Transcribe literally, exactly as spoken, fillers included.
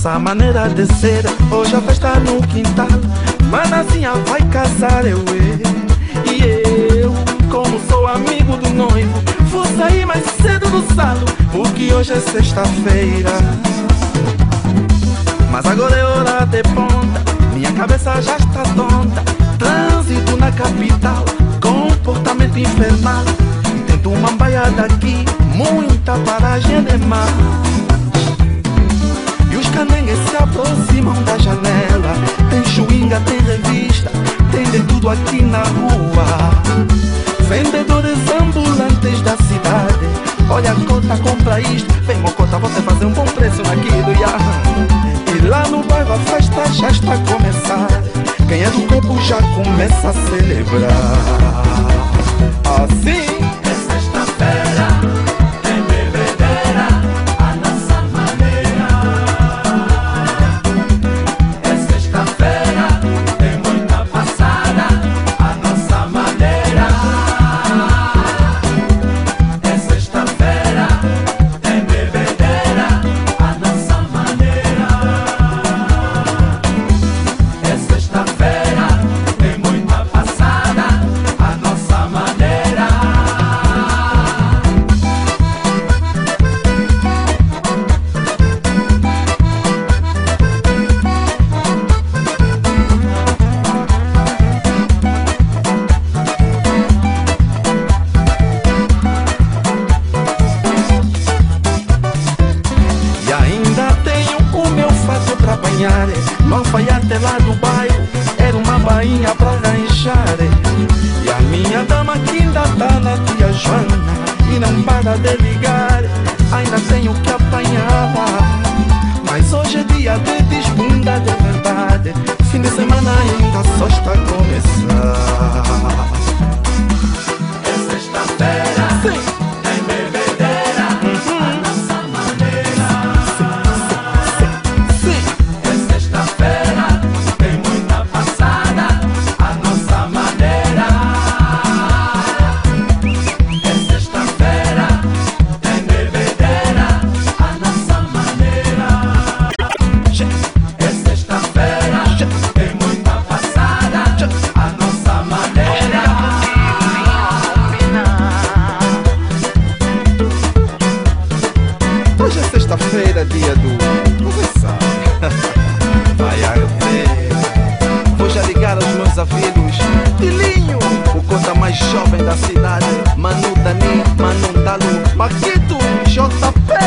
nossa maneira de ser. Hoje a festa no quintal, manazinha vai casar, eu e eu, como sou amigo do noivo, vou sair mais cedo do salão, porque hoje é sexta-feira. Mas agora é hora de ponta, minha cabeça já está tonta. Trânsito na capital, comportamento infernal. Tento uma baia daqui, muita paragem demais. E os canengues se aproximam da janela. Tem chuinga, tem revista, tem de tudo aqui na rua. Vendedores ambulantes da cidade, olha a cota, compra isto. Vem mocota, você fazer um bom preço naquilo, yeah. E lá no bairro a festa já está a começar. Quem é do corpo já começa a celebrar. Assim é sexta-feira, tem bebedeira, a nossa maneira. É sexta-feira, tem muita passada, a nossa maneira. É sexta-feira, tem bebedeira, a nossa maneira. É sexta-feira, tem muita passada, a nossa maneira. E ainda tenho o meu fato pra banhar. No alfaiate lá do bairro, era uma bainha pra arranjar. E a minha dama que ainda tá na tia Joana e não para de ligar, ainda tenho que apanhar. Mas hoje é dia de desbunda de verdade. Fim de semana ainda só está a começar. É sexta-feira, Sim. tem bebedeira, a nossa maneira. Sim. É sexta-feira, tem muita passada, a nossa maneira. É sexta-feira, tem bebedeira, a nossa maneira. É sexta-feira, tem muita passada, a nossa maneira. Hoje é sexta-feira, dia do... Você sabe. Vai arder. Vou já ligar aos meus amigos. Tilinho, o cota mais jovem da cidade. Manu Dani, Manu Dalo, Marquito, J P.